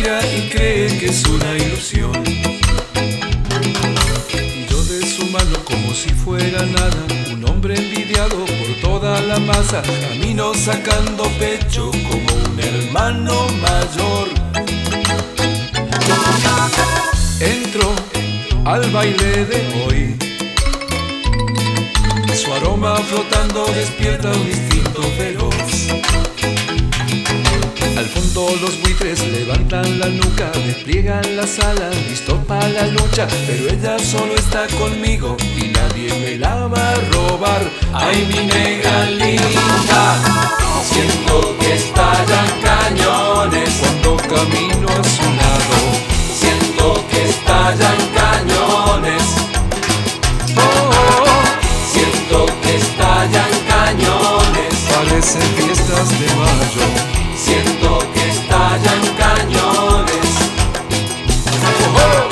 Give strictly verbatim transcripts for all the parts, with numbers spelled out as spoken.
confía y cree que es una ilusión. Y yo de su mano como si fuera nada, un hombre envidiado por toda la masa, camino sacando pecho como un hermano mayor. Entro al baile de hoy, su aroma flotando despierta un instinto feroz. Al fondo los buitres levantan la nuca, despliegan las alas, listos para la lucha. Pero ella solo está conmigo y nadie me la va a robar. Ay, mi negra linda, siento que estallan cañones cuando camino a su lado. Siento que estallan cañones. Oh, oh, oh. Siento que estallan cañones. Parecen fiestas de mayo. Siento que estallan cañones. Oh, oh.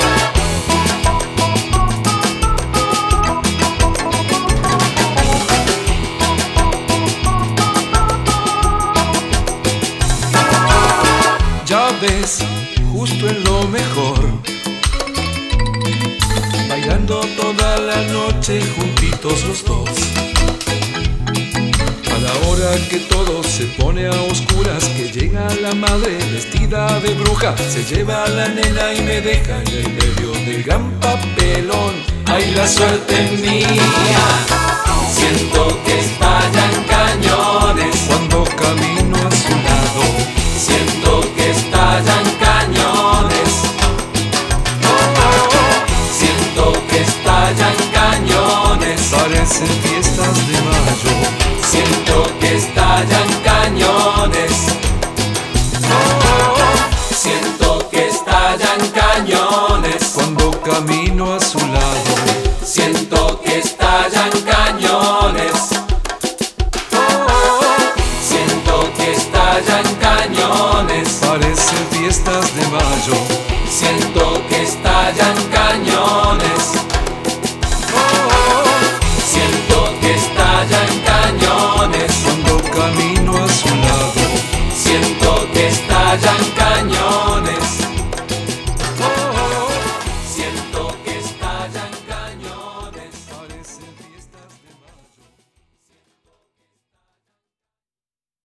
Ya ves, justo en lo mejor, bailando toda la noche juntitos los dos. A la hora que todo se pone a oscuras, que llega la madre vestida de bruja, se lleva a la nena y me deja en el medio del gran papelón. Ay, la suerte mía, siento que estallan cañones cuando camino a su lado. Siento que estallan cañones. Oh, oh, oh. Siento que estallan cañones. Parecen fiestas de mayo. Siento que estallan cañones. Oh, oh. Siento que estallan cañones cuando camino a su lado. Siento que estallan cañones. Oh, oh. Siento que estallan cañones. Parecen fiestas de mayo. Siento